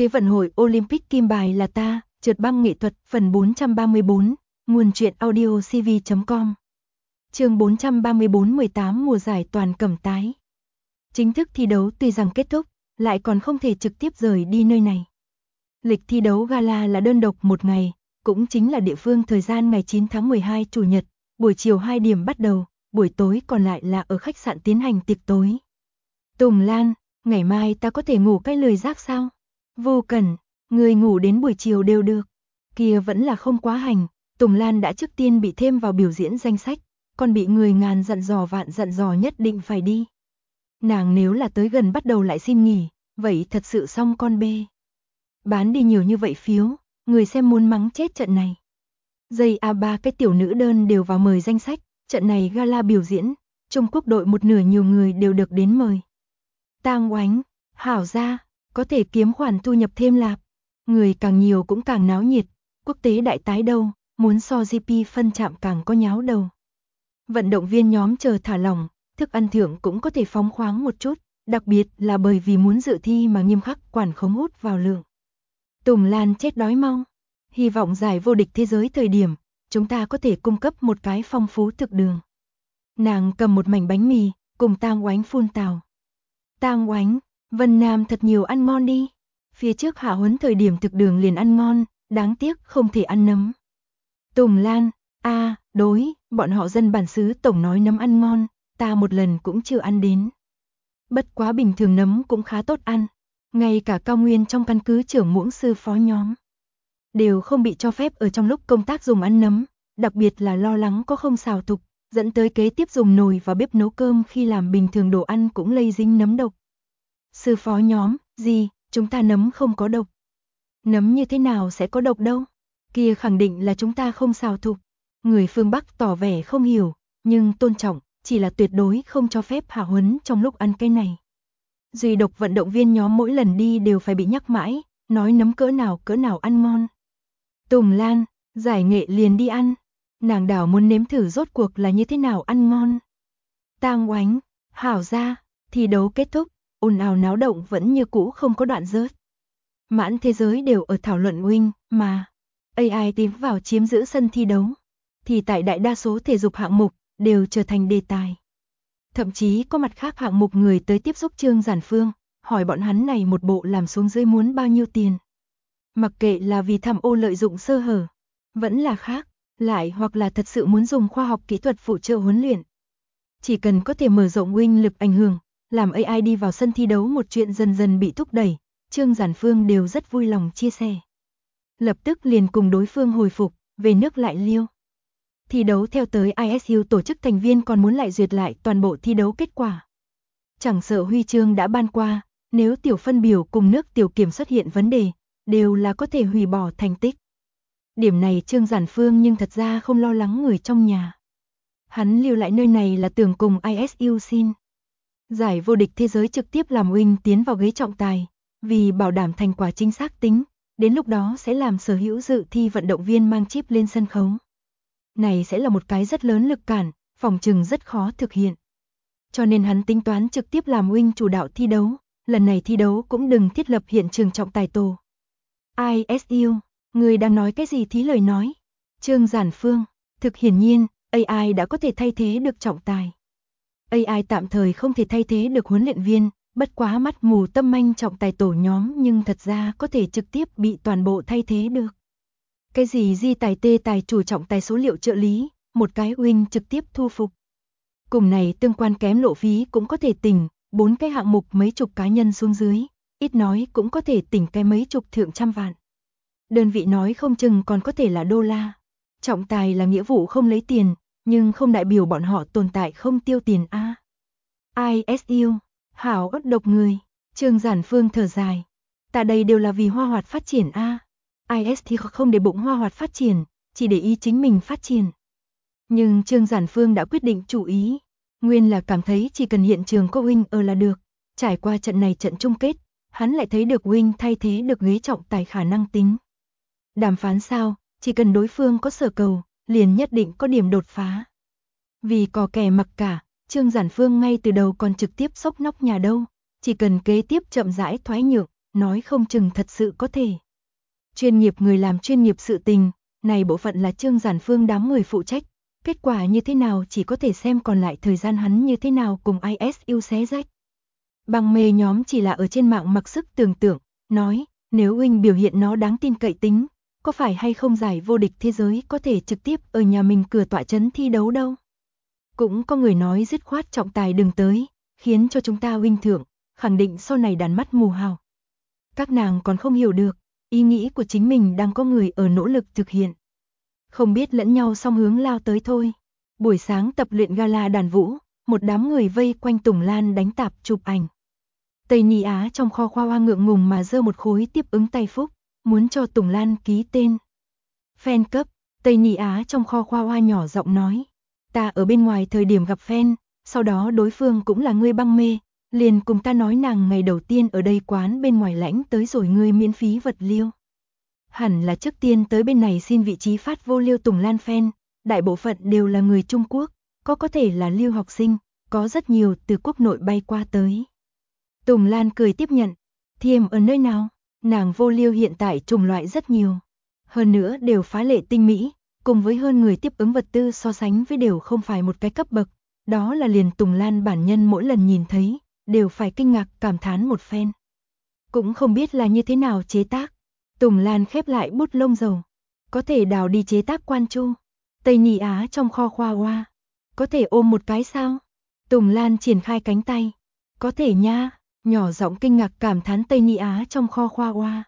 Thế vận hội Olympic kim bài là ta, trượt băng nghệ thuật, phần 434, nguồn truyện audio cv.com. Chương 434 18 mùa giải toàn cầm tái. Chính thức thi đấu tuy rằng kết thúc, lại còn không thể trực tiếp rời đi nơi này. Lịch thi đấu gala là đơn độc một ngày, cũng chính là địa phương thời gian ngày 9 tháng 12 Chủ nhật, buổi chiều 2 điểm bắt đầu, buổi tối còn lại là ở khách sạn tiến hành tiệc tối. Tùng Lan, ngày mai ta có thể ngủ cái lười giác sao? Vô Cẩn, người ngủ đến buổi chiều đều được. Kia vẫn là không quá hành, Tùng Lan đã trước tiên bị thêm vào biểu diễn danh sách, còn bị người ngàn dặn dò vạn dặn dò nhất định phải đi. Nàng nếu là tới gần bắt đầu lại xin nghỉ, vậy thật sự xong con bê. Bán đi nhiều như vậy phiếu, người xem muốn mắng chết trận này. Dây A3 cái tiểu nữ đơn đều vào mời danh sách, trận này gala biểu diễn, Trung Quốc đội một nửa nhiều người đều được đến mời. Tang Oánh, hảo ra, có thể kiếm khoản thu nhập thêm lạp. Người càng nhiều cũng càng náo nhiệt, quốc tế đại tái đâu, muốn so GP phân chạm càng có nháo đầu. Vận động viên nhóm chờ thả lỏng, thức ăn thưởng cũng có thể phóng khoáng một chút, đặc biệt là bởi vì muốn dự thi mà nghiêm khắc quản khống hút vào lượng. Tùng Lan chết đói mau. Hy vọng giải vô địch thế giới thời điểm, chúng ta có thể cung cấp một cái phong phú thực đường. Nàng cầm một mảnh bánh mì, cùng Tang Oánh phun tào. Tang Oánh, Vân Nam thật nhiều ăn ngon đi. Phía trước hạ huấn thời điểm thực đường liền ăn ngon, đáng tiếc không thể ăn nấm. Tùng Lan, đối, bọn họ dân bản xứ tổng nói nấm ăn ngon, ta một lần cũng chưa ăn đến. Bất quá bình thường nấm cũng khá tốt ăn, ngay cả cao nguyên trong căn cứ trưởng muỗng sư phó nhóm đều không bị cho phép ở trong lúc công tác dùng ăn nấm, đặc biệt là lo lắng có không xào thục, dẫn tới kế tiếp dùng nồi và bếp nấu cơm khi làm bình thường đồ ăn cũng lây dính nấm độc. Sư phó nhóm, gì, chúng ta nấm không có độc. Nấm như thế nào sẽ có độc đâu? Kia khẳng định là chúng ta không xào thục. Người phương Bắc tỏ vẻ không hiểu, nhưng tôn trọng, chỉ là tuyệt đối không cho phép hạ huấn trong lúc ăn cái này. Duy độc vận động viên nhóm mỗi lần đi đều phải bị nhắc mãi, nói nấm cỡ nào ăn ngon. Tùng Lan, giải nghệ liền đi ăn. Nàng đảo muốn nếm thử rốt cuộc là như thế nào ăn ngon. Tang Oánh, hảo ra, thi đấu kết thúc, ồn ào náo động vẫn như cũ không có đoạn rớt. Mãn thế giới đều ở thảo luận wing, mà AI tiến vào chiếm giữ sân thi đấu, thì tại đại đa số thể dục hạng mục đều trở thành đề tài. Thậm chí có mặt khác hạng mục người tới tiếp xúc Trương Giản Phương, hỏi bọn hắn này một bộ làm xuống dưới muốn bao nhiêu tiền. Mặc kệ là vì tham ô lợi dụng sơ hở, vẫn là khác, lại hoặc là thật sự muốn dùng khoa học kỹ thuật phụ trợ huấn luyện. Chỉ cần có thể mở rộng wing lực ảnh hưởng, làm AI đi vào sân thi đấu một chuyện dần dần bị thúc đẩy, Trương Giản Phương đều rất vui lòng chia sẻ. Lập tức liền cùng đối phương hồi phục, về nước lại liêu. Thi đấu theo tới ISU tổ chức thành viên còn muốn lại duyệt lại toàn bộ thi đấu kết quả. Chẳng sợ huy chương đã ban qua, nếu tiểu phân biểu cùng nước tiểu kiểm xuất hiện vấn đề, đều là có thể hủy bỏ thành tích. Điểm này Trương Giản Phương nhưng thật ra không lo lắng người trong nhà. Hắn lưu lại nơi này là tưởng cùng ISU xin giải vô địch thế giới trực tiếp làm wing tiến vào ghế trọng tài, vì bảo đảm thành quả chính xác tính, đến lúc đó sẽ làm sở hữu dự thi vận động viên mang chip lên sân khấu. Này sẽ là một cái rất lớn lực cản, phòng trừng rất khó thực hiện. Cho nên hắn tính toán trực tiếp làm wing chủ đạo thi đấu, lần này thi đấu cũng đừng thiết lập hiện trường trọng tài tổ. ISU, người đang nói cái gì thí lời nói? Trương Giản Phương, thực hiển nhiên, AI đã có thể thay thế được trọng tài. AI tạm thời không thể thay thế được huấn luyện viên, bất quá mắt mù tâm manh trọng tài tổ nhóm nhưng thật ra có thể trực tiếp bị toàn bộ thay thế được. Cái gì di tài tê tài chủ trọng tài số liệu trợ lý, một cái wing trực tiếp thu phục. Cùng này tương quan kém lộ phí cũng có thể tỉnh, 4 cái hạng mục mấy chục cá nhân xuống dưới, ít nói cũng có thể tỉnh cái mấy chục thượng trăm vạn. Đơn vị nói không chừng còn có thể là đô la. Trọng tài là nghĩa vụ không lấy tiền, nhưng không đại biểu bọn họ tồn tại không tiêu tiền a. ISU, hảo ớt độc người, Trương Giản Phương thở dài. Ta đây đều là vì Hoa Hoạt phát triển a. IS thì không để bụng Hoa Hoạt phát triển, chỉ để ý chính mình phát triển. Nhưng Trương Giản Phương đã quyết định chủ ý, nguyên là cảm thấy chỉ cần hiện trường có wing ở là được. Trải qua trận này trận chung kết, hắn lại thấy được wing thay thế được ghế trọng tài khả năng tính. Đàm phán sao, chỉ cần đối phương có sở cầu, liền nhất định có điểm đột phá. Vì cò kè mặc cả, Trương Giản Phương ngay từ đầu còn trực tiếp xốc nóc nhà đâu, chỉ cần kế tiếp chậm rãi thoái nhượng, nói không chừng thật sự có thể. Chuyên nghiệp người làm chuyên nghiệp sự tình, này bộ phận là Trương Giản Phương đám người phụ trách, kết quả như thế nào chỉ có thể xem còn lại thời gian hắn như thế nào cùng ISU xé rách. Băng mê nhóm chỉ là ở trên mạng mặc sức tưởng tượng, nói, nếu huynh biểu hiện nó đáng tin cậy tính, có phải hay không giải vô địch thế giới có thể trực tiếp ở nhà mình cửa tọa trấn thi đấu đâu. Cũng có người nói dứt khoát trọng tài đừng tới, khiến cho chúng ta huynh thượng, khẳng định sau này đàn mắt mù hào. Các nàng còn không hiểu được, ý nghĩ của chính mình đang có người ở nỗ lực thực hiện. Không biết lẫn nhau song hướng lao tới thôi. Buổi sáng tập luyện gala đàn vũ, một đám người vây quanh Tùng Lan đánh tạp chụp ảnh. Tây Ni Á trong kho khoa hoa ngượng ngùng mà giơ một khối tiếp ứng tay phúc, muốn cho Tùng Lan ký tên. Fan cấp, Tây Ni Á trong kho khoa hoa nhỏ giọng nói. Ta ở bên ngoài thời điểm gặp fan, sau đó đối phương cũng là người băng mê, liền cùng ta nói nàng ngày đầu tiên ở đây quán bên ngoài lãnh tới rồi ngươi miễn phí vật liêu. Hẳn là trước tiên tới bên này xin vị trí phát vô liêu Tùng Lan fan, đại bộ phận đều là người Trung Quốc, có thể là lưu học sinh, có rất nhiều từ quốc nội bay qua tới. Tùng Lan cười tiếp nhận, Thiêm ở nơi nào, nàng vô liêu hiện tại chủng loại rất nhiều, hơn nữa đều phá lệ tinh mỹ, cùng với hơn người tiếp ứng vật tư so sánh với đều không phải một cái cấp bậc, đó là liền Tùng Lan bản nhân mỗi lần nhìn thấy, đều phải kinh ngạc cảm thán một phen. Cũng không biết là như thế nào chế tác. Tùng Lan khép lại bút lông dầu, có thể đào đi chế tác quan chu. Tây Ni Á trong kho khoa hoa, có thể ôm một cái sao? Tùng Lan triển khai cánh tay, có thể nha, nhỏ giọng kinh ngạc cảm thán Tây Ni Á trong kho khoa hoa.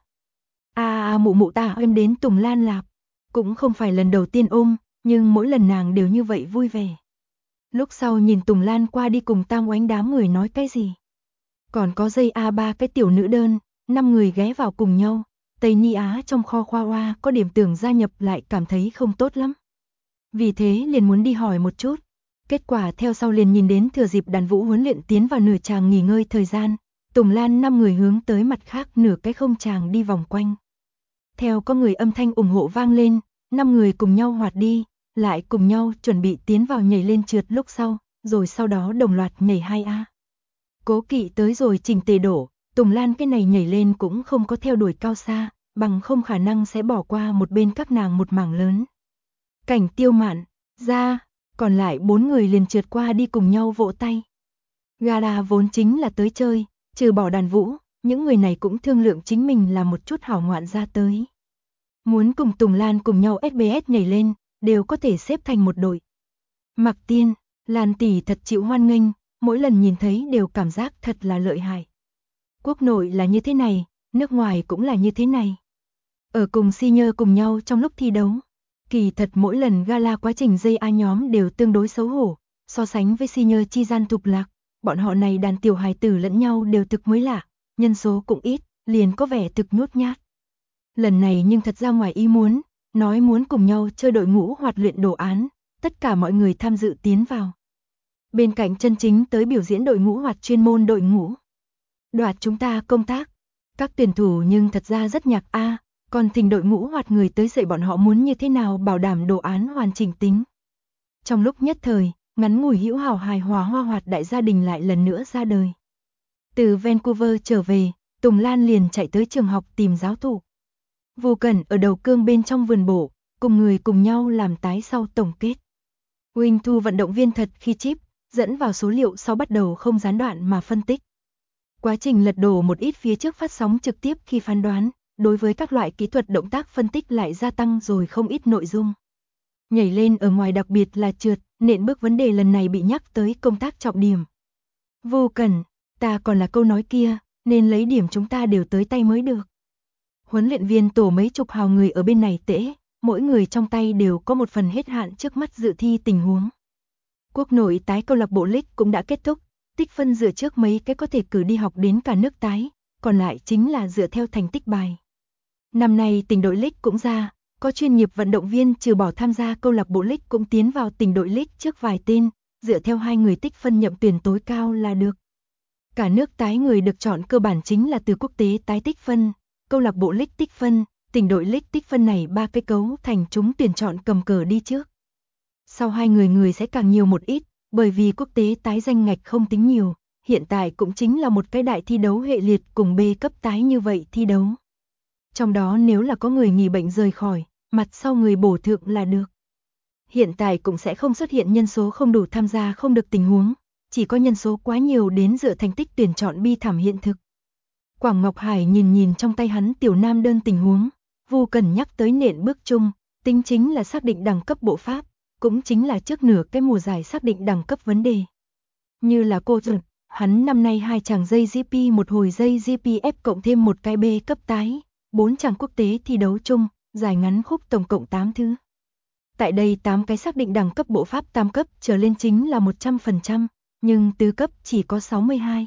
Mụ mụ ta ôm đến Tùng Lan lạp, cũng không phải lần đầu tiên ôm, nhưng mỗi lần nàng đều như vậy vui vẻ. Lúc sau nhìn Tùng Lan qua đi cùng Tam Oánh đám người nói cái gì. Còn có dây ba cái tiểu nữ đơn, 5 người ghé vào cùng nhau. Tây Ni Á trong kho khoa hoa có điểm tưởng gia nhập lại cảm thấy không tốt lắm. Vì thế liền muốn đi hỏi một chút. Kết quả theo sau liền nhìn đến thừa dịp đàn vũ huấn luyện tiến vào nửa tràng nghỉ ngơi thời gian. Tùng Lan 5 người hướng tới mặt khác nửa cái không tràng đi vòng quanh. Theo có người âm thanh ủng hộ vang lên, 5 người cùng nhau hoạt đi, lại cùng nhau chuẩn bị tiến vào nhảy lên trượt lúc sau, rồi sau đó đồng loạt nhảy 2A. Cố Kỵ tới rồi trình tề đổ, Tùng Lan cái này nhảy lên cũng không có theo đuổi cao xa, bằng không khả năng sẽ bỏ qua một bên các nàng một mảng lớn. Cảnh Tiêu Mạn, ra, còn lại 4 người liền trượt qua đi cùng nhau vỗ tay. Gala vốn chính là tới chơi, trừ bỏ đàn vũ, những người này cũng thương lượng chính mình là một chút hảo ngoạn ra tới. Muốn cùng Tùng Lan cùng nhau SBS nhảy lên, đều có thể xếp thành một đội. Mặc Tiên, Lan tỷ thật chịu hoan nghênh, mỗi lần nhìn thấy đều cảm giác thật là lợi hại. Quốc nội là như thế này, nước ngoài cũng là như thế này. Ở cùng senior cùng nhau trong lúc thi đấu, kỳ thật mỗi lần gala quá trình JA nhóm đều tương đối xấu hổ, so sánh với senior chi gian thục lạc, bọn họ này đàn tiểu hài tử lẫn nhau đều thực mới lạ, nhân số cũng ít, liền có vẻ thực nhút nhát. Lần này nhưng thật ra ngoài ý muốn, nói muốn cùng nhau chơi đội ngũ hoạt luyện đồ án, tất cả mọi người tham dự tiến vào. Bên cạnh chân chính tới biểu diễn đội ngũ hoạt chuyên môn đội ngũ. Đoạt chúng ta công tác, các tuyển thủ nhưng thật ra rất nhạc còn thỉnh đội ngũ hoạt người tới dạy bọn họ muốn như thế nào bảo đảm đồ án hoàn chỉnh tính. Trong lúc nhất thời, ngắn ngủi hữu hảo hài hòa hoa hoạt đại gia đình lại lần nữa ra đời. Từ Vancouver trở về, Tùng Lan liền chạy tới trường học tìm giáo thụ. Vô Cẩn ở đầu cương bên trong vườn bổ, cùng người cùng nhau làm tái sau tổng kết. Wing Thu vận động viên thật khi chip, dẫn vào số liệu sau bắt đầu không gián đoạn mà phân tích. Quá trình lật đổ một ít phía trước phát sóng trực tiếp khi phán đoán, đối với các loại kỹ thuật động tác phân tích lại gia tăng rồi không ít nội dung. Nhảy lên ở ngoài đặc biệt là trượt, nện bước vấn đề lần này bị nhắc tới công tác trọng điểm. Vô Cẩn, ta còn là câu nói kia, nên lấy điểm chúng ta đều tới tay mới được. Huấn luyện viên tổ mấy chục hào người ở bên này tễ, mỗi người trong tay đều có một phần hết hạn trước mắt dự thi tình huống. Quốc nội tái câu lạc bộ League cũng đã kết thúc, tích phân dựa trước mấy cái có thể cử đi học đến cả nước tái, còn lại chính là dựa theo thành tích bài. Năm nay tỉnh đội League cũng ra, có chuyên nghiệp vận động viên trừ bỏ tham gia câu lạc bộ League cũng tiến vào tỉnh đội League trước vài tên, dựa theo 2 người tích phân nhậm tuyển tối cao là được. Cả nước tái người được chọn cơ bản chính là từ quốc tế tái tích phân, câu lạc bộ League tích phân, tỉnh đội League tích phân này 3 cái cấu thành chúng tuyển chọn cầm cờ đi trước. Sau 2 người sẽ càng nhiều một ít, bởi vì quốc tế tái danh ngạch không tính nhiều, hiện tại cũng chính là một cái đại thi đấu hệ liệt cùng B cấp tái như vậy thi đấu. Trong đó nếu là có người nghỉ bệnh rời khỏi, mặt sau người bổ thượng là được. Hiện tại cũng sẽ không xuất hiện nhân số không đủ tham gia không được tình huống, chỉ có nhân số quá nhiều đến dựa thành tích tuyển chọn bi thảm hiện thực. Quảng Ngọc Hải nhìn trong tay hắn tiểu nam đơn tình huống, Vu Cẩn nhắc tới nện bước chung, tính chính là xác định đẳng cấp bộ pháp, cũng chính là trước nửa cái mùa giải xác định đẳng cấp vấn đề. Như là cô dừng, hắn năm nay 2 chàng dây GP một hồi dây GPF cộng thêm một cái B cấp tái, 4 chàng quốc tế thi đấu chung, giải ngắn khúc tổng cộng 8 thứ. Tại đây 8 cái xác định đẳng cấp bộ pháp tam cấp trở lên chính là 100%, nhưng tứ cấp chỉ có 62.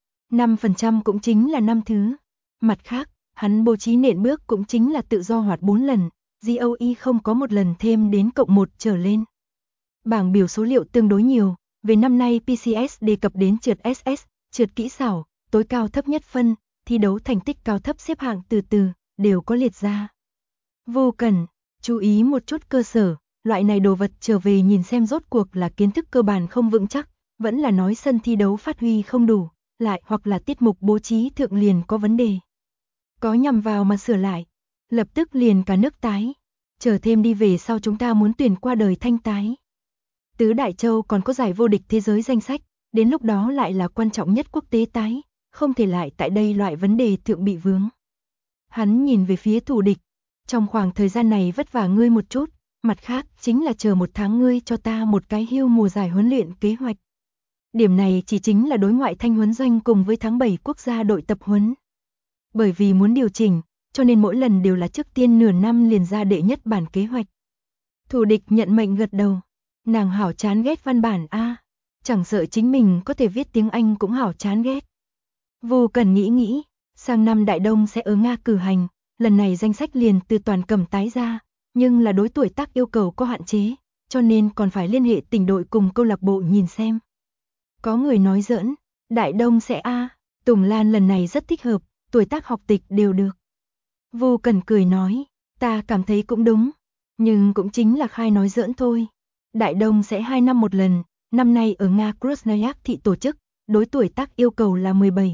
5% cũng chính là 5 thứ. Mặt khác, hắn bố trí nện bước cũng chính là tự do hoạt 4 lần, GOE không có một lần thêm đến cộng 1 trở lên. Bảng biểu số liệu tương đối nhiều, về năm nay PCS đề cập đến trượt SS, trượt kỹ xảo, tối cao thấp nhất phân, thi đấu thành tích cao thấp xếp hạng từ từ, đều có liệt ra. Vô cần, chú ý một chút cơ sở, loại này đồ vật trở về nhìn xem rốt cuộc là kiến thức cơ bản không vững chắc, vẫn là nói sân thi đấu phát huy không đủ, lại hoặc là tiết mục bố trí thượng liền có vấn đề. Có nhằm vào mà sửa lại, lập tức liền cả nước tái, chờ thêm đi về sau chúng ta muốn tuyển qua đời thanh tái. Tứ Đại Châu còn có giải vô địch thế giới danh sách, đến lúc đó lại là quan trọng nhất quốc tế tái, không thể lại tại đây loại vấn đề thượng bị vướng. Hắn nhìn về phía thù địch, trong khoảng thời gian này vất vả ngươi một chút, mặt khác chính là chờ 1 tháng ngươi cho ta một cái hưu mùa giải huấn luyện kế hoạch. Điểm này chỉ chính là đối ngoại thanh huấn doanh cùng với tháng 7 quốc gia đội tập huấn. Bởi vì muốn điều chỉnh, cho nên mỗi lần đều là trước tiên nửa năm liền ra đệ nhất bản kế hoạch. Thù địch nhận mệnh gật đầu. Nàng hảo chán ghét văn bản a, chẳng sợ chính mình có thể viết tiếng Anh cũng hảo chán ghét. Vô cần nghĩ, sang năm Đại Đông sẽ ở Nga cử hành, lần này danh sách liền từ toàn cầm tái ra, nhưng là đối tuổi tác yêu cầu có hạn chế, cho nên còn phải liên hệ tỉnh đội cùng câu lạc bộ nhìn xem. Có người nói giỡn, Đại Đông sẽ Tùng Lan lần này rất thích hợp, tuổi tác học tịch đều được. Vô cần cười nói, ta cảm thấy cũng đúng, nhưng cũng chính là khai nói giỡn thôi. Đại Đông sẽ 2 năm một lần, năm nay ở Nga Krasnoyarsk thị tổ chức, đối tuổi tác yêu cầu là 17.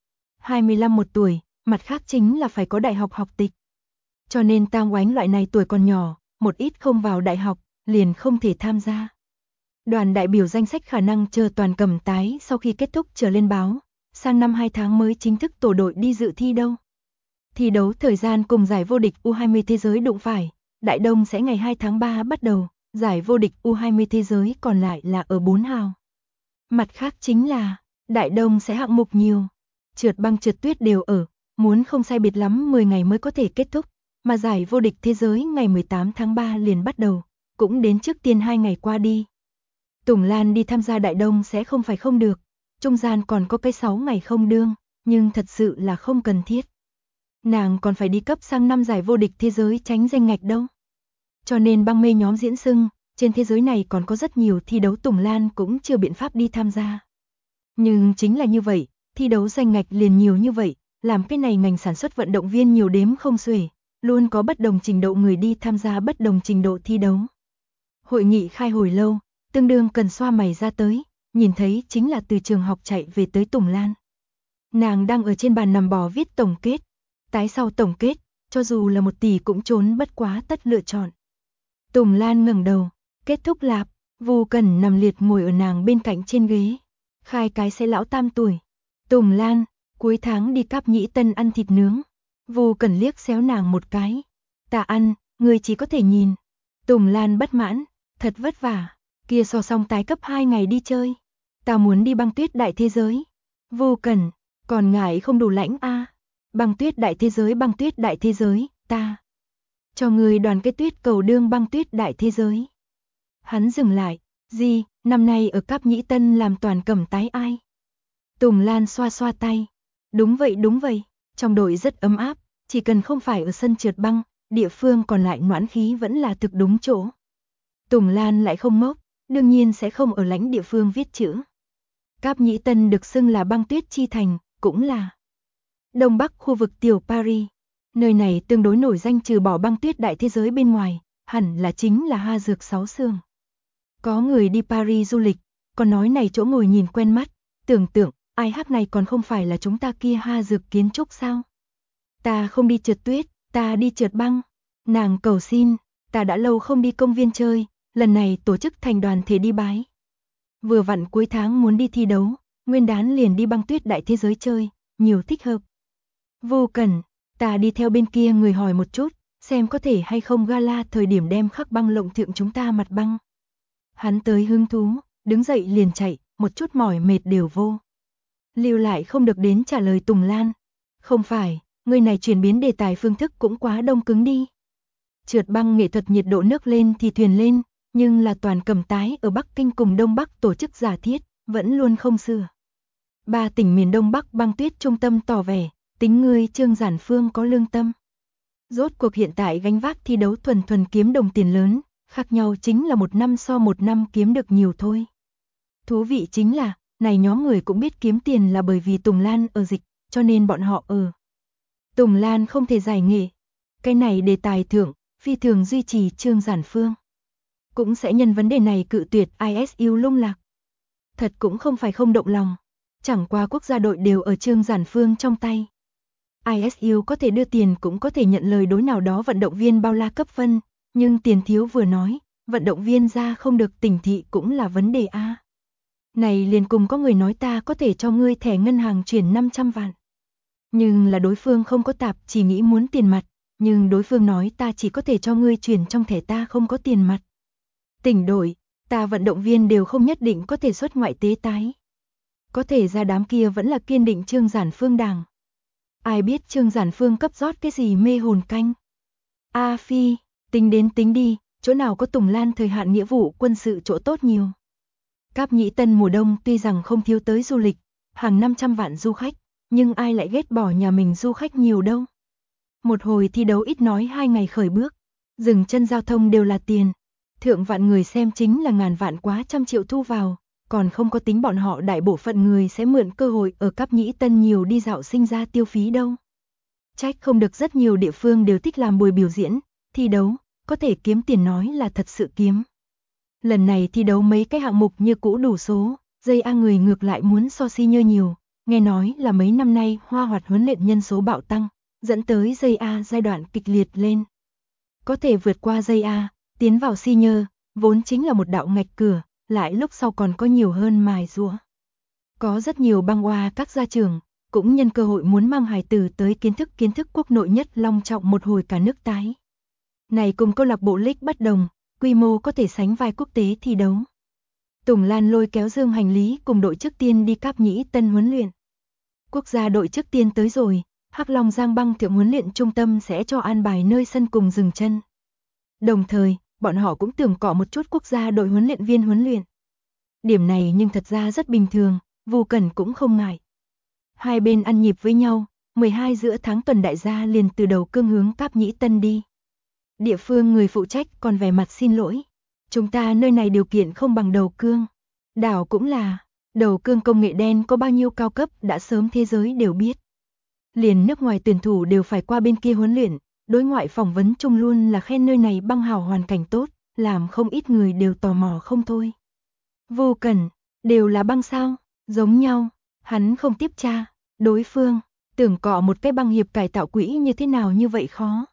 25 một tuổi, mặt khác chính là phải có đại học học tịch. Cho nên Tang Oánh loại này tuổi còn nhỏ, một ít không vào đại học, liền không thể tham gia. Đoàn đại biểu danh sách khả năng chờ toàn cầm tái sau khi kết thúc trở lên báo, sang năm 2 tháng mới chính thức tổ đội đi dự thi đâu. Thi đấu thời gian cùng giải vô địch U20 thế giới đụng phải, Đại Đông sẽ ngày 2 tháng 3 bắt đầu. Giải vô địch U20 thế giới còn lại là ở 4 hào. Mặt khác chính là, Đại Đông sẽ hạng mục nhiều, trượt băng trượt tuyết đều ở, muốn không sai biệt lắm 10 ngày mới có thể kết thúc, mà giải vô địch thế giới ngày 18 tháng 3 liền bắt đầu, cũng đến trước tiên 2 ngày qua đi. Tùng Lan đi tham gia Đại Đông sẽ không phải không được, trung gian còn có cái 6 ngày không đương, nhưng thật sự là không cần thiết. Nàng còn phải đi cấp sang năm giải vô địch thế giới tránh danh ngạch đâu. Cho nên băng mê nhóm diễn xưng, trên thế giới này còn có rất nhiều thi đấu Tùng Lan cũng chưa biện pháp đi tham gia. Nhưng chính là như vậy, thi đấu danh ngạch liền nhiều như vậy, làm cái này ngành sản xuất vận động viên nhiều đếm không xuể, luôn có bất đồng trình độ người đi tham gia bất đồng trình độ thi đấu. Hội nghị khai hồi lâu, tương đương cần xoa mày ra tới, nhìn thấy chính là từ trường học chạy về tới Tùng Lan. Nàng đang ở trên bàn nằm bò viết tổng kết, tái sau tổng kết, cho dù là 1 tỷ cũng trốn bất quá tất lựa chọn. Tùng Lan ngẩng đầu, kết thúc lạp, Vu Cẩn nằm liệt ngồi ở nàng bên cạnh trên ghế. Khai cái xe lão tam tuổi. Tùng Lan, cuối tháng đi Cáp Nhĩ Tân ăn thịt nướng. Vu Cẩn liếc xéo nàng một cái. Ta ăn, người chỉ có thể nhìn. Tùng Lan bất mãn, thật vất vả, kia so xong tái cấp 2 ngày đi chơi. Ta muốn đi băng tuyết đại thế giới. Vu Cẩn, còn ngại không đủ lãnh Băng tuyết đại thế giới, ta cho người đoàn kết tuyết cầu đương băng tuyết đại thế giới. Hắn dừng lại, gì, năm nay ở Cáp Nhĩ Tân làm toàn cầm tái ai? Tùng Lan xoa xoa tay, đúng vậy, trong đội rất ấm áp, chỉ cần không phải ở sân trượt băng, địa phương còn lại noãn khí vẫn là thực đúng chỗ. Tùng Lan lại không ngốc, đương nhiên sẽ không ở lãnh địa phương viết chữ. Cáp Nhĩ Tân được xưng là băng tuyết chi thành, cũng là Đông Bắc khu vực tiểu Paris. Nơi này tương đối nổi danh trừ bỏ băng tuyết đại thế giới bên ngoài, hẳn là chính là Hoa Dược 6 Sương. Có người đi Paris du lịch, còn nói này chỗ ngồi nhìn quen mắt, tưởng tượng, Ai hắc này còn không phải là chúng ta kia ha dược kiến trúc sao? Ta không đi trượt tuyết, ta đi trượt băng. Nàng cầu xin, ta đã lâu không đi công viên chơi, lần này tổ chức thành đoàn thể đi bái. Vừa vặn cuối tháng muốn đi thi đấu, nguyên đán liền đi băng tuyết đại thế giới chơi, nhiều thích hợp. Vô Cần, ta đi theo bên kia người hỏi một chút, xem có thể hay không gala thời điểm đem khắc băng lộng thượng chúng ta mặt băng. Hắn tới hứng thú, đứng dậy liền chạy, một chút mỏi mệt đều vô. Lưu lại không được đến trả lời Tùng Lan. Không phải, người này chuyển biến đề tài phương thức cũng quá đông cứng đi. Trượt băng nghệ thuật nhiệt độ nước lên thì thuyền lên, nhưng là toàn Cẩm Tái ở Bắc Kinh cùng Đông Bắc tổ chức giả thiết, vẫn luôn không sửa. 3 tỉnh miền Đông Bắc băng tuyết trung tâm tỏ vẻ, tính ngươi Trương Giản Phương có lương tâm. Rốt cuộc hiện tại gánh vác thi đấu thuần thuần kiếm đồng tiền lớn, khác nhau chính là một năm so một năm kiếm được nhiều thôi. Thú vị chính là, này nhóm người cũng biết kiếm tiền là bởi vì Tùng Lan ở dịch, cho nên bọn họ ở. Tùng Lan không thể giải nghệ. Cái này đề tài thưởng, phi thường duy trì Trương Giản Phương. Cũng sẽ nhân vấn đề này cự tuyệt ISU lung lạc. Thật cũng không phải không động lòng. Chẳng qua quốc gia đội đều ở Trương Giản Phương trong tay. ISU có thể đưa tiền cũng có thể nhận lời đối nào đó vận động viên bao la cấp phân, nhưng tiền thiếu vừa nói, vận động viên ra không được tỉnh thị cũng là vấn đề a. Này liền cùng có người nói ta có thể cho ngươi thẻ ngân hàng chuyển 500 vạn. Nhưng là đối phương không có tạp, chỉ nghĩ muốn tiền mặt, nhưng đối phương nói ta chỉ có thể cho ngươi chuyển trong thẻ, ta không có tiền mặt. Tỉnh đội, ta vận động viên đều không nhất định có thể xuất ngoại tế tái. Có thể ra đám kia vẫn là kiên định Trương Giản Phương đảng. Ai biết Trương Giản Phương cấp rót cái gì mê hồn canh. A Phi, tính đến tính đi, chỗ nào có Tùng Lan thời hạn nghĩa vụ quân sự chỗ tốt nhiều. Cáp Nhĩ Tân mùa đông tuy rằng không thiếu tới du lịch, hàng 500 vạn du khách, nhưng ai lại ghét bỏ nhà mình du khách nhiều đâu. Một hồi thi đấu ít nói 2 ngày khởi bước, dừng chân giao thông đều là tiền. Thượng vạn người xem chính là ngàn vạn quá trăm triệu thu vào, còn không có tính bọn họ đại bộ phận người sẽ mượn cơ hội ở Cáp Nhĩ Tân nhiều đi dạo sinh ra tiêu phí đâu. Trách không được rất nhiều địa phương đều thích làm buổi biểu diễn, thi đấu, có thể kiếm tiền nói là thật sự kiếm. Lần này thi đấu mấy cái hạng mục như cũ đủ số, dây A người ngược lại muốn so si nhơ nhiều, nghe nói là mấy năm nay hoa hoạt huấn luyện nhân số bạo tăng, dẫn tới dây A giai đoạn kịch liệt lên. Có thể vượt qua dây A, tiến vào si nhơ, vốn chính là một đạo ngạch cửa, lại lúc sau còn có nhiều hơn mài giũa. Có rất nhiều băng hoa các gia trưởng, cũng nhân cơ hội muốn mang hài tử tới kiến thức quốc nội nhất long trọng một hồi cả nước tái. Này cùng câu lạc bộ League bất đồng, quy mô có thể sánh vai quốc tế thi đấu. Tùng Lan lôi kéo dương hành lý cùng đội trước tiên đi Cáp Nhĩ Tân huấn luyện. Quốc gia đội trước tiên tới rồi, Hắc Long Giang băng thượng huấn luyện trung tâm sẽ cho an bài nơi sân cùng dừng chân. Đồng thời, bọn họ cũng tưởng cọ một chút quốc gia đội huấn luyện viên huấn luyện. Điểm này nhưng thật ra rất bình thường, Vu Cẩn cũng không ngại. Hai bên ăn nhịp với nhau, 12 giữa tháng tuần đại gia liền từ đầu cương hướng Cáp Nhĩ Tân đi. Địa phương người phụ trách còn vẻ mặt xin lỗi. Chúng ta nơi này điều kiện không bằng đầu cương. Đảo cũng là, đầu cương công nghệ đen có bao nhiêu cao cấp đã sớm thế giới đều biết. Liền nước ngoài tuyển thủ đều phải qua bên kia huấn luyện, đối ngoại phỏng vấn chung luôn là khen nơi này băng hào hoàn cảnh tốt, làm không ít người đều tò mò không thôi. Vô Cẩn, đều là băng sao, giống nhau, hắn không tiếp tra, đối phương, tưởng cọ một cái băng hiệp cải tạo quỹ như thế nào như vậy khó.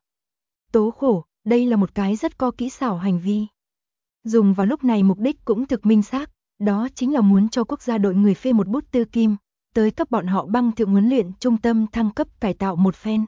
Tố khổ, đây là một cái rất có kỹ xảo hành vi. Dùng vào lúc này mục đích cũng thực minh xác, đó chính là muốn cho quốc gia đội người phê một bút tư kim, tới cấp bọn họ băng thượng huấn luyện trung tâm thăng cấp cải tạo một phen.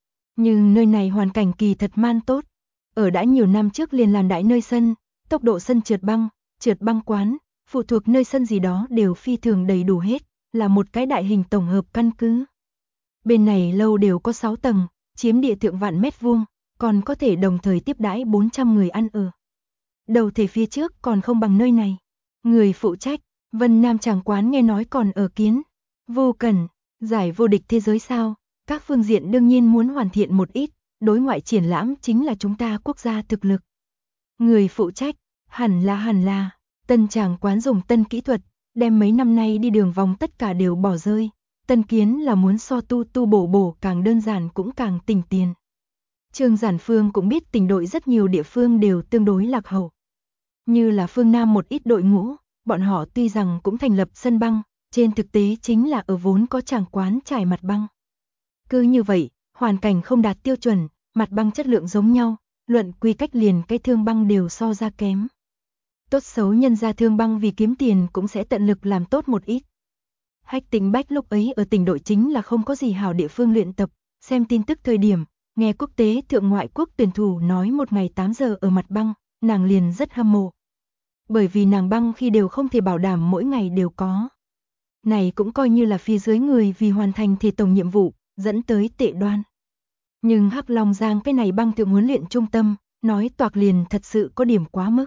Nhưng nơi này hoàn cảnh kỳ thật man tốt, ở đã nhiều năm trước liền làm đại nơi sân, tốc độ sân trượt băng quán, phụ thuộc nơi sân gì đó đều phi thường đầy đủ hết, là một cái đại hình tổng hợp căn cứ. Bên này lâu đều có 6 tầng, chiếm địa thượng vạn mét vuông, còn có thể đồng thời tiếp đãi 400 người ăn ở. Đầu thể phía trước còn không bằng nơi này. Người phụ trách, Vân Nam Tràng quán nghe nói còn ở kiến. Vô Cẩn, giải vô địch thế giới sao? Các phương diện đương nhiên muốn hoàn thiện một ít, đối ngoại triển lãm chính là chúng ta quốc gia thực lực. Người phụ trách, hẳn là, tân Tràng quán dùng tân kỹ thuật, đem mấy năm nay đi đường vòng tất cả đều bỏ rơi. Tân kiến là muốn so tu bổ càng đơn giản cũng càng tỉnh tiền. Trương Giản Phương cũng biết tỉnh đội rất nhiều địa phương đều tương đối lạc hậu. Như là phương Nam một ít đội ngũ, bọn họ tuy rằng cũng thành lập sân băng, Trên thực tế chính là ở vốn có tràng quán trải mặt băng. Cứ như vậy, hoàn cảnh không đạt tiêu chuẩn, mặt băng chất lượng giống nhau, luận quy cách liền cái thương băng đều so ra kém. Tốt xấu nhân ra thương băng vì kiếm tiền cũng sẽ tận lực làm tốt một ít. Hách Tĩnh Bách lúc ấy ở tỉnh đội chính là không có gì hảo địa phương luyện tập, xem tin tức thời điểm, nghe quốc tế thượng ngoại quốc tuyển thủ nói một ngày 8 giờ ở mặt băng, nàng liền rất hâm mộ. Bởi vì nàng băng khi đều không thể bảo đảm mỗi ngày đều có. Này cũng coi như là phía dưới người vì hoàn thành thể tổng nhiệm vụ, dẫn tới tệ đoan. Nhưng Hắc Long Giang cái này băng thượng huấn luyện trung tâm, nói toạc liền thật sự có điểm quá mức.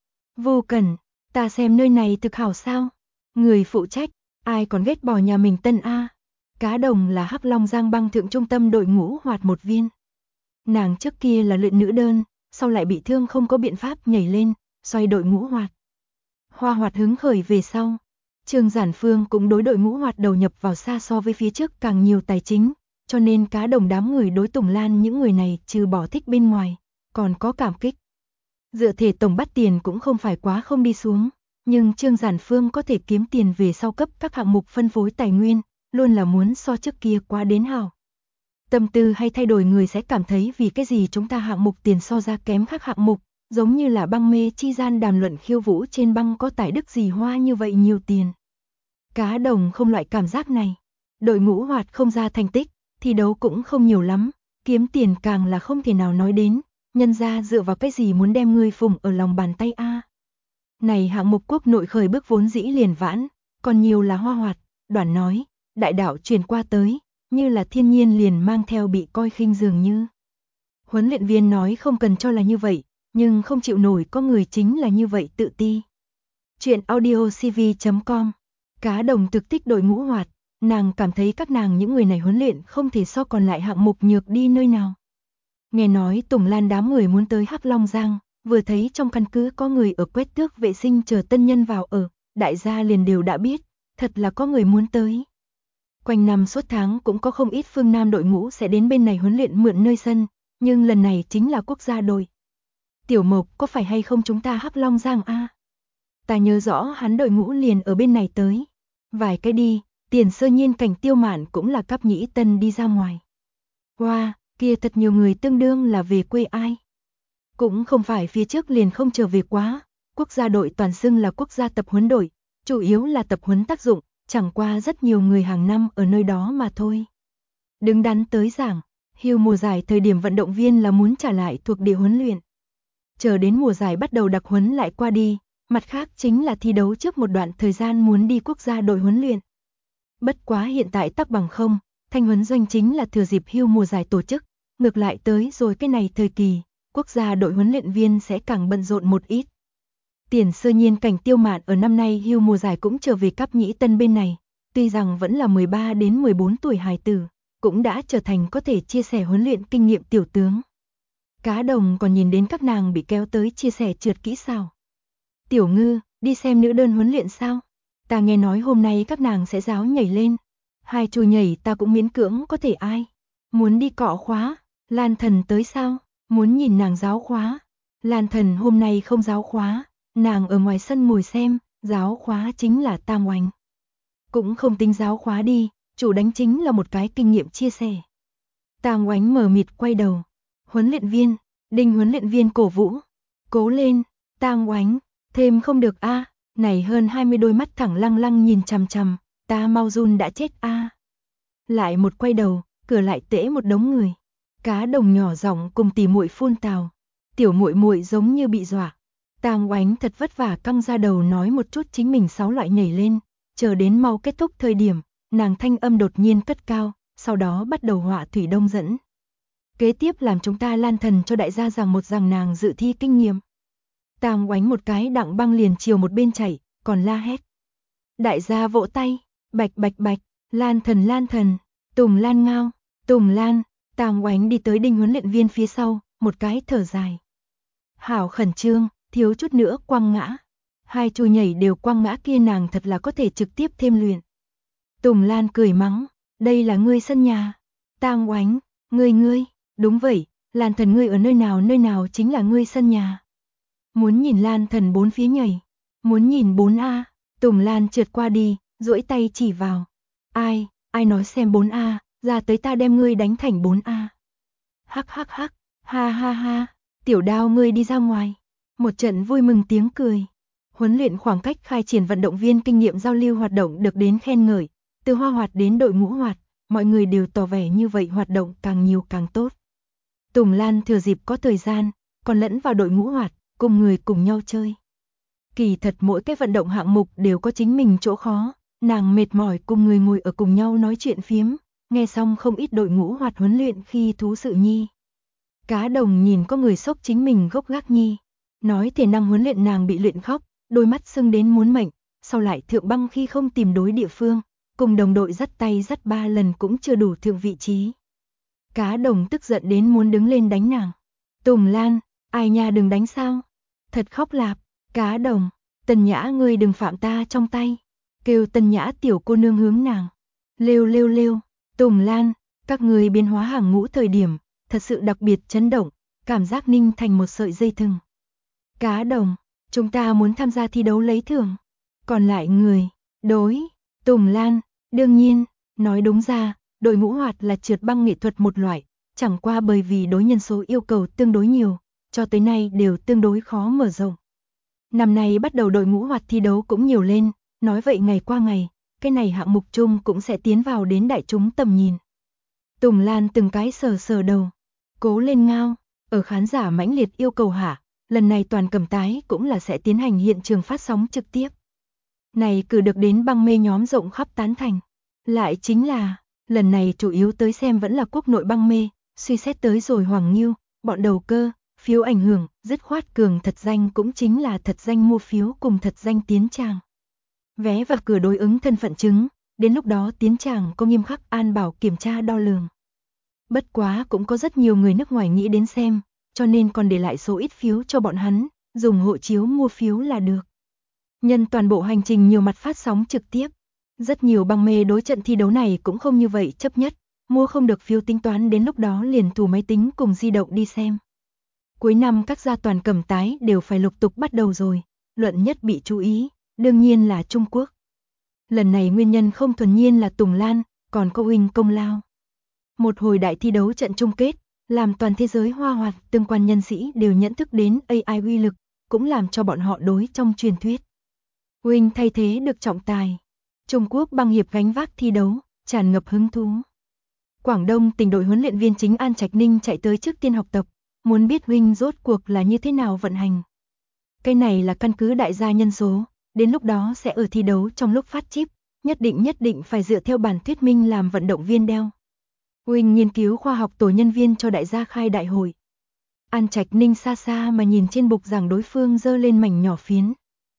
Vô Cần, ta xem nơi này thực hảo sao? Người phụ trách, ai còn ghét bỏ nhà mình Tân A? Cá Đồng là Hắc Long Giang băng thượng trung tâm đội ngũ hoạt một viên. Nàng trước kia là luyện nữ đơn, sau lại bị thương không có biện pháp nhảy lên, xoay đội ngũ hoạt. Hoa hoạt hứng khởi về sau. Trương Giản Phương cũng đối đội ngũ hoạt đầu nhập vào xa so với phía trước càng nhiều tài chính, cho nên Cá Đồng đám người đối Tùng Lan những người này trừ bỏ thích bên ngoài, còn có cảm kích. Dựa thể tổng bắt tiền cũng không phải quá không đi xuống, nhưng Trương Giản Phương có thể kiếm tiền về sau cấp các hạng mục phân phối tài nguyên, luôn là muốn so trước kia quá đến hảo. Tâm tư hay thay đổi người sẽ cảm thấy vì cái gì chúng ta hạng mục tiền so ra kém khác hạng mục, giống như là băng mê chi gian đàm luận khiêu vũ trên băng có tài đức gì hoa như vậy nhiều tiền. Cá Đồng không loại cảm giác này, đội ngũ hoạt không ra thành tích, thi đấu cũng không nhiều lắm, kiếm tiền càng là không thể nào nói đến, nhân ra dựa vào cái gì muốn đem ngươi phụng ở lòng bàn tay a. Này hạng mục quốc nội khởi bước vốn dĩ liền vãn, còn nhiều là hoa hoạt, Đoàn nói, đại đạo truyền qua tới, như là thiên nhiên liền mang theo bị coi khinh dường như. Huấn luyện viên nói không cần cho là như vậy, nhưng không chịu nổi có người chính là như vậy tự ti. Chuyện audiocv.com. Cá Đồng thực thích đội ngũ hoạt, nàng cảm thấy các nàng những người này huấn luyện không thể so còn lại hạng mục nhược đi nơi nào. Nghe nói Tùng Lan đám người muốn tới Hắc Long Giang, vừa thấy trong căn cứ có người ở quét tước vệ sinh chờ tân nhân vào ở, đại gia liền đều đã biết, thật là có người muốn tới. Quanh năm suốt tháng cũng có không ít phương Nam đội ngũ sẽ đến bên này huấn luyện mượn nơi sân, nhưng lần này chính là quốc gia đội. Tiểu Mộc có phải hay không chúng ta Hắc Long Giang a? Ta nhớ rõ hắn đội ngũ liền ở bên này tới. Vài cái đi, Tiền Sơ Nhiên Cảnh Tiêu Mạn cũng là cấp nhĩ tân đi ra ngoài. Wow, kia thật nhiều người tương đương là về quê ai. Cũng không phải phía trước liền không trở về quá, quốc gia đội toàn xưng là quốc gia tập huấn đội, chủ yếu là tập huấn tác dụng, chẳng qua rất nhiều người hàng năm ở nơi đó mà thôi. Đứng đắn tới giảng, hưu mùa giải thời điểm vận động viên là muốn trả lại thuộc địa huấn luyện. Chờ đến mùa giải bắt đầu đặc huấn lại qua đi, mặt khác chính là thi đấu trước một đoạn thời gian muốn đi quốc gia đội huấn luyện. Bất quá hiện tại tắc bằng không, Thanh huấn doanh chính là thừa dịp hưu mùa giải tổ chức, ngược lại tới rồi cái này thời kỳ, quốc gia đội huấn luyện viên sẽ càng bận rộn một ít. Tiền Sơ Nhiên Cảnh Tiêu Mạn ở năm nay hưu mùa giải cũng trở về cấp nhĩ tân bên này, tuy rằng vẫn là 13 đến 14 tuổi hài tử, cũng đã trở thành có thể chia sẻ huấn luyện kinh nghiệm tiểu tướng. Cá Đồng còn nhìn đến các nàng bị kéo tới chia sẻ trượt kỹ xảo. Tiểu Ngư, đi xem nữ đơn huấn luyện sao? Ta nghe nói hôm nay các nàng sẽ giáo nhảy lên. Hai chùi nhảy ta cũng miễn cưỡng có thể ai. Muốn đi cọ khóa, Lan Thần tới sao? Muốn nhìn nàng giáo khóa. Lan Thần hôm nay không giáo khóa, nàng ở ngoài sân ngồi xem, giáo khóa chính là Tam Oánh. Cũng không tính giáo khóa đi, chủ đánh chính là một cái kinh nghiệm chia sẻ. Tam Oánh mờ mịt quay đầu. Huấn luyện viên, Đinh huấn luyện viên cổ vũ. Cố lên, Tam Oánh, thêm không được a, này hơn 20 đôi mắt thẳng lăng lăng nhìn chằm chằm, ta mau run đã chết a. Lại một quay đầu, cửa lại tễ một đống người. Cá Đồng nhỏ giọng cùng tỉ muội phun tào. Tiểu muội muội giống như bị dọa. Tam Oánh thật vất vả căng ra đầu nói một chút chính mình 6 loại nhảy lên, chờ đến mau kết thúc thời điểm, nàng thanh âm đột nhiên cất cao, sau đó bắt đầu họa thủy đông dẫn. Kế tiếp làm chúng ta Lan Thần cho đại gia rằng nàng dự thi kinh nghiệm. Tam Oánh một cái đặng băng liền chiều một bên chạy, còn la hét. Đại gia vỗ tay, bạch bạch bạch, Lan Thần, Tùng Lan ngao, Tùng Lan. Tam Oánh đi tới Đinh huấn luyện viên phía sau, một cái thở dài. Hảo khẩn trương, thiếu chút nữa quăng ngã. Hai chùi nhảy đều quăng ngã kia nàng thật là có thể trực tiếp thêm luyện. Tùng Lan cười mắng, đây là ngươi sân nhà. Tam Oánh, ngươi, đúng vậy, Lan Thần ngươi ở nơi nào chính là ngươi sân nhà. Muốn nhìn Lan Thần bốn phía nhảy, muốn nhìn 4A, Tùng Lan trượt qua đi, duỗi tay chỉ vào. Ai nói xem 4A, ra tới ta đem ngươi đánh thành 4A. Hắc, ha ha ha, Tiểu Đao ngươi đi ra ngoài. Một trận vui mừng tiếng cười. Huấn luyện khoảng cách khai triển vận động viên kinh nghiệm giao lưu hoạt động được đến khen ngợi, từ hoa hoạt đến đội ngũ hoạt, mọi người đều tỏ vẻ như vậy hoạt động càng nhiều càng tốt. Tùng Lan thừa dịp có thời gian, còn lẫn vào đội ngũ hoạt, cùng người cùng nhau chơi. Kỳ thật mỗi cái vận động hạng mục đều có chính mình chỗ khó, nàng mệt mỏi cùng người ngồi ở cùng nhau nói chuyện phiếm, nghe xong không ít đội ngũ hoạt huấn luyện khi thú sự nhi. Cá Đồng nhìn có người sốc chính mình gốc gác nhi, nói thể năng huấn luyện nàng bị luyện khóc, đôi mắt sưng đến muốn mệnh, sau lại thượng băng khi không tìm đối địa phương, cùng đồng đội dắt tay dắt 3 lần cũng chưa đủ thượng vị trí. Cá Đồng tức giận đến muốn đứng lên đánh nàng. Tùng Lan, ai nha đừng đánh sao? Thật khóc lạp. Cá Đồng, Tần Nhã ngươi đừng phạm ta trong tay. Kêu Tần Nhã tiểu cô nương hướng nàng. Lêu. Tùng Lan, các người biến hóa hàng ngũ thời điểm, thật sự đặc biệt chấn động, cảm giác ninh thành một sợi dây thừng. Cá Đồng, chúng ta muốn tham gia thi đấu lấy thưởng. Còn lại người, đối. Tùng Lan, đương nhiên, nói đúng ra, đội ngũ hoạt là trượt băng nghệ thuật một loại, chẳng qua bởi vì đối nhân số yêu cầu tương đối nhiều, cho tới nay đều tương đối khó mở rộng. Năm nay bắt đầu đội ngũ hoạt thi đấu cũng nhiều lên, nói vậy ngày qua ngày, cái này hạng mục chung cũng sẽ tiến vào đến đại chúng tầm nhìn. Tùng Lan từng cái sờ đầu, cố lên ngao, ở khán giả mãnh liệt yêu cầu hạ, lần này toàn Cẩm Tái cũng là sẽ tiến hành hiện trường phát sóng trực tiếp. Này cử được đến băng mê nhóm rộng khắp tán thành, lại chính là, lần này chủ yếu tới xem vẫn là quốc nội băng mê, suy xét tới rồi Hoàng Nghiêu, bọn đầu cơ, phiếu ảnh hưởng, dứt khoát cường thật danh cũng chính là thật danh mua phiếu cùng thật danh tiến tràng. Vé vào cửa đối ứng thân phận chứng, đến lúc đó tiến tràng có nghiêm khắc an bảo kiểm tra đo lường. Bất quá cũng có rất nhiều người nước ngoài nghĩ đến xem, cho nên còn để lại số ít phiếu cho bọn hắn, dùng hộ chiếu mua phiếu là được. Nhân toàn bộ hành trình nhiều mặt phát sóng trực tiếp, rất nhiều băng mê đối trận thi đấu này cũng không như vậy chấp nhất, mua không được phiếu tính toán đến lúc đó liền thủ máy tính cùng di động đi xem. Cuối năm các gia toàn Cẩm Tái đều phải lục tục bắt đầu rồi, luận nhất bị chú ý, đương nhiên là Trung Quốc. Lần này nguyên nhân không thuần nhiên là Tùng Lan, còn có Huỳnh công lao. Một hồi đại thi đấu trận chung kết, làm toàn thế giới hoa hoạt tương quan nhân sĩ đều nhận thức đến AI uy lực, cũng làm cho bọn họ đối trong truyền thuyết. Huỳnh thay thế được trọng tài. Trung Quốc băng hiệp gánh vác thi đấu, tràn ngập hứng thú. Quảng Đông tỉnh đội huấn luyện viên chính An Trạch Ninh chạy tới trước tiên học tập, muốn biết Huỳnh rốt cuộc là như thế nào vận hành. Cái này là căn cứ đại gia nhân số, đến lúc đó sẽ ở thi đấu trong lúc phát chip, nhất định phải dựa theo bản thuyết minh làm vận động viên đeo. Huỳnh nghiên cứu khoa học tổ nhân viên cho đại gia khai đại hội. An Trạch Ninh xa xa mà nhìn trên bục giảng đối phương giơ lên mảnh nhỏ phiến.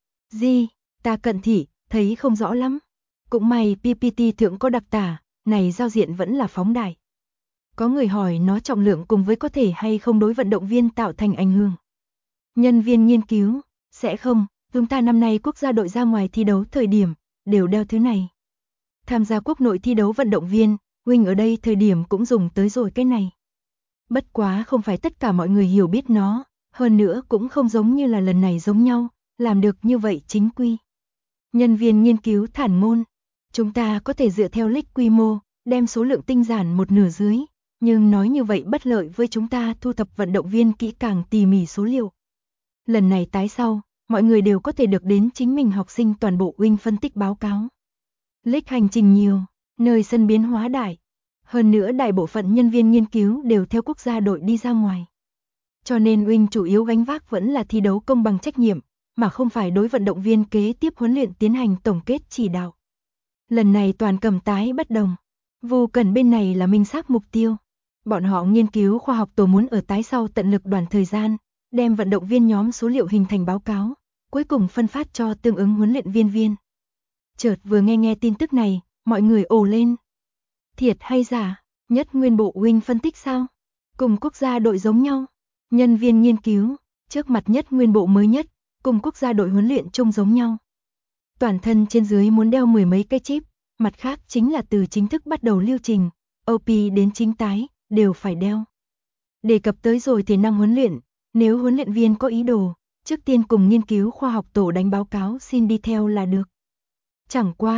Gì, ta cận thị, thấy không rõ lắm. Cũng may PPT thượng có đặc tả, này giao diện vẫn là phóng đại. Có người hỏi nó trọng lượng cùng với có thể hay không đối vận động viên tạo thành ảnh hưởng. Nhân viên nghiên cứu, sẽ không, chúng ta năm nay quốc gia đội ra ngoài thi đấu thời điểm, đều đeo thứ này. Tham gia quốc nội thi đấu vận động viên, Huỳnh ở đây thời điểm cũng dùng tới rồi cái này. Bất quá không phải tất cả mọi người hiểu biết nó, hơn nữa cũng không giống như là lần này giống nhau, làm được như vậy chính quy. Nhân viên nghiên cứu thản ngôn, chúng ta có thể dựa theo lích quy mô, đem số lượng tinh giản một nửa dưới, nhưng nói như vậy bất lợi với chúng ta thu thập vận động viên kỹ càng tỉ mỉ số liệu. Lần này tái sau, mọi người đều có thể được đến chính mình học sinh toàn bộ Huỳnh phân tích báo cáo. Lích hành trình nhiều, nơi sân biến hóa đại. Hơn nữa đại bộ phận nhân viên nghiên cứu đều theo quốc gia đội đi ra ngoài. Cho nên Huỳnh chủ yếu gánh vác vẫn là thi đấu công bằng trách nhiệm, mà không phải đối vận động viên kế tiếp huấn luyện tiến hành tổng kết chỉ đạo. Lần này toàn Cẩm Tái bất đồng. Vu Cần bên này là minh xác mục tiêu. Bọn họ nghiên cứu khoa học tổ muốn ở tái sau tận lực đoàn thời gian, đem vận động viên nhóm số liệu hình thành báo cáo, cuối cùng phân phát cho tương ứng huấn luyện viên. Chợt vừa nghe tin tức này, mọi người ồ lên. Thiệt hay giả, nhất nguyên bộ Huỳnh phân tích sao? Cùng quốc gia đội giống nhau. Nhân viên nghiên cứu, trước mặt nhất nguyên bộ mới nhất, cùng quốc gia đội huấn luyện chung giống nhau. Toàn thân trên dưới muốn đeo 10 mấy cái chip, mặt khác chính là từ chính thức bắt đầu lưu trình, OP đến chính tái, đều phải đeo. Đề cập tới rồi thể năng huấn luyện, nếu huấn luyện viên có ý đồ, trước tiên cùng nghiên cứu khoa học tổ đánh báo cáo xin đi theo là được. Chẳng qua,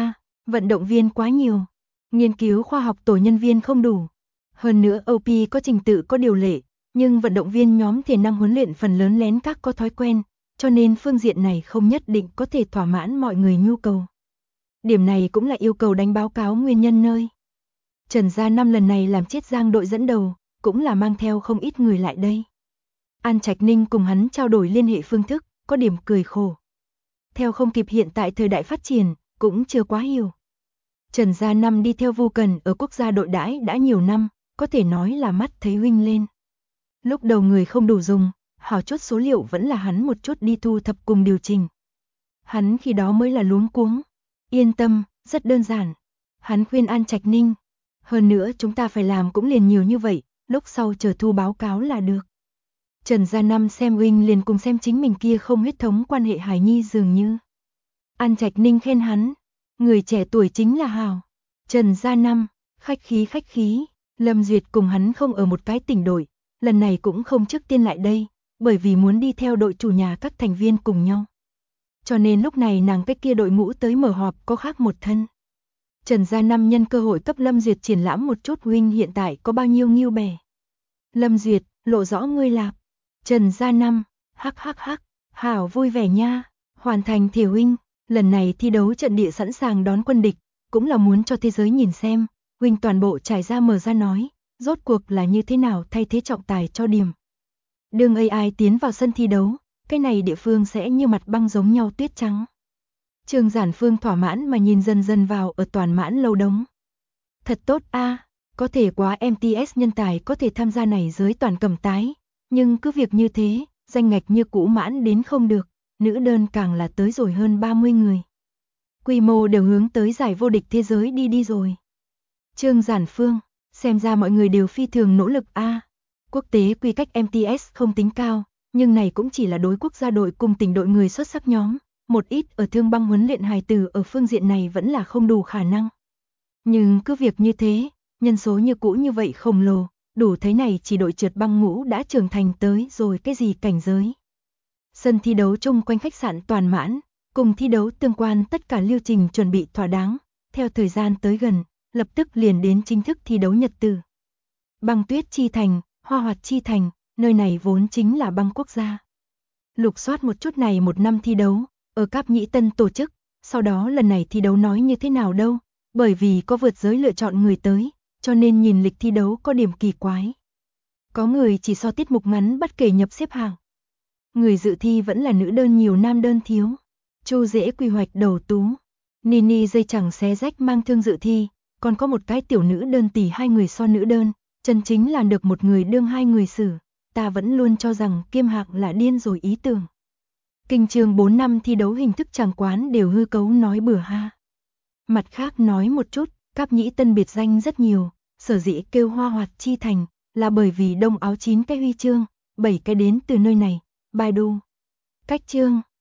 Vận động viên quá nhiều, nghiên cứu khoa học tổ nhân viên không đủ. Hơn nữa OP có trình tự có điều lệ, nhưng vận động viên nhóm thể năng huấn luyện phần lớn lén các có thói quen, cho nên phương diện này không nhất định có thể thỏa mãn mọi người nhu cầu. Điểm này cũng là yêu cầu đánh báo cáo nguyên nhân nơi. Trần Gia Năm lần này làm chết Giang đội dẫn đầu, cũng là mang theo không ít người lại đây. An Trạch Ninh cùng hắn trao đổi liên hệ phương thức, có điểm cười khổ. Theo không kịp hiện tại thời đại phát triển, cũng chưa quá hiểu. Trần Gia Năm đi theo Vu Cần ở quốc gia đội đãi đã nhiều năm, có thể nói là mắt thấy huynh lên. Lúc đầu người không đủ dùng, hảo chốt số liệu vẫn là hắn một chút đi thu thập cùng điều chỉnh. Hắn khi đó mới là luống cuống. Yên tâm, rất đơn giản. Hắn khuyên An Trạch Ninh. Hơn nữa chúng ta phải làm cũng liền nhiều như vậy, lúc sau chờ thu báo cáo là được. Trần Gia Năm xem huynh liền cùng xem chính mình kia không huyết thống quan hệ hài nhi dường như. An Trạch Ninh khen hắn. Người trẻ tuổi chính là hảo. Trần Gia Năm, khách khí. Lâm Duyệt cùng hắn không ở một cái tỉnh đội, lần này cũng không trước tiên lại đây, bởi vì muốn đi theo đội chủ nhà các thành viên cùng nhau. Cho nên lúc này nàng cái kia đội ngũ tới mở họp có khác một thân. Trần Gia Năm nhân cơ hội cấp Lâm Duyệt triển lãm một chút huynh hiện tại có bao nhiêu nghiêu bè. Lâm Duyệt, lộ rõ ngươi lạp. Trần Gia Năm, hắc, hảo vui vẻ nha, hoàn thành thể huynh, lần này thi đấu trận địa sẵn sàng đón quân địch, cũng là muốn cho thế giới nhìn xem, huynh toàn bộ trải ra mở ra nói, rốt cuộc là như thế nào thay thế trọng tài cho điểm. Đương AI tiến vào sân thi đấu, cái này địa phương sẽ như mặt băng giống nhau tuyết trắng. Trương Giản Phương thỏa mãn mà nhìn dần dần vào ở toàn mãn lâu đống. Thật tốt a, có thể quá MTS nhân tài có thể tham gia này giới toàn cầm tái, nhưng cứ việc như thế, danh ngạch như cũ mãn đến không được, nữ đơn càng là tới rồi hơn 30 người. Quy mô đều hướng tới giải vô địch thế giới đi rồi. Trương Giản Phương, xem ra mọi người đều phi thường nỗ lực a. Quốc tế quy cách MTS không tính cao, nhưng này cũng chỉ là đối quốc gia đội cùng tỉnh đội người xuất sắc nhóm, một ít ở thương băng huấn luyện hài tử ở phương diện này vẫn là không đủ khả năng. Nhưng cứ việc như thế, nhân số như cũ như vậy khổng lồ, đủ thấy này chỉ đội trượt băng ngũ đã trưởng thành tới rồi cái gì cảnh giới. Sân thi đấu chung quanh khách sạn toàn mãn, cùng thi đấu tương quan tất cả lưu trình chuẩn bị thỏa đáng, theo thời gian tới gần, lập tức liền đến chính thức thi đấu nhật tử. Băng tuyết chi thành, hoa hoạt chi thành, nơi này vốn chính là băng quốc gia. Lục soát một chút này một năm thi đấu, ở Cáp Nhĩ Tân tổ chức, sau đó lần này thi đấu nói như thế nào đâu, bởi vì có vượt giới lựa chọn người tới, cho nên nhìn lịch thi đấu có điểm kỳ quái. Có người chỉ so tiết mục ngắn bất kể nhập xếp hạng. Người dự thi vẫn là nữ đơn nhiều nam đơn thiếu. Chu Dễ quy hoạch đầu tú. Nini dây chẳng xé rách mang thương dự thi, còn có một cái tiểu nữ đơn tỷ hai người so nữ đơn, chân chính là được một người đương hai người xử. Ta vẫn luôn cho rằng Kiêm Hạc là điên rồi ý tưởng. Kinh trường 4 năm thi đấu hình thức tràng quán đều hư cấu nói bừa ha. Mặt khác nói một chút, Cáp Nhĩ Tân biệt danh rất nhiều, sở dĩ kêu hoa hoạt chi thành, là bởi vì đông áo 9 cái huy chương, 7 cái đến từ nơi này, Baidu. Cách chương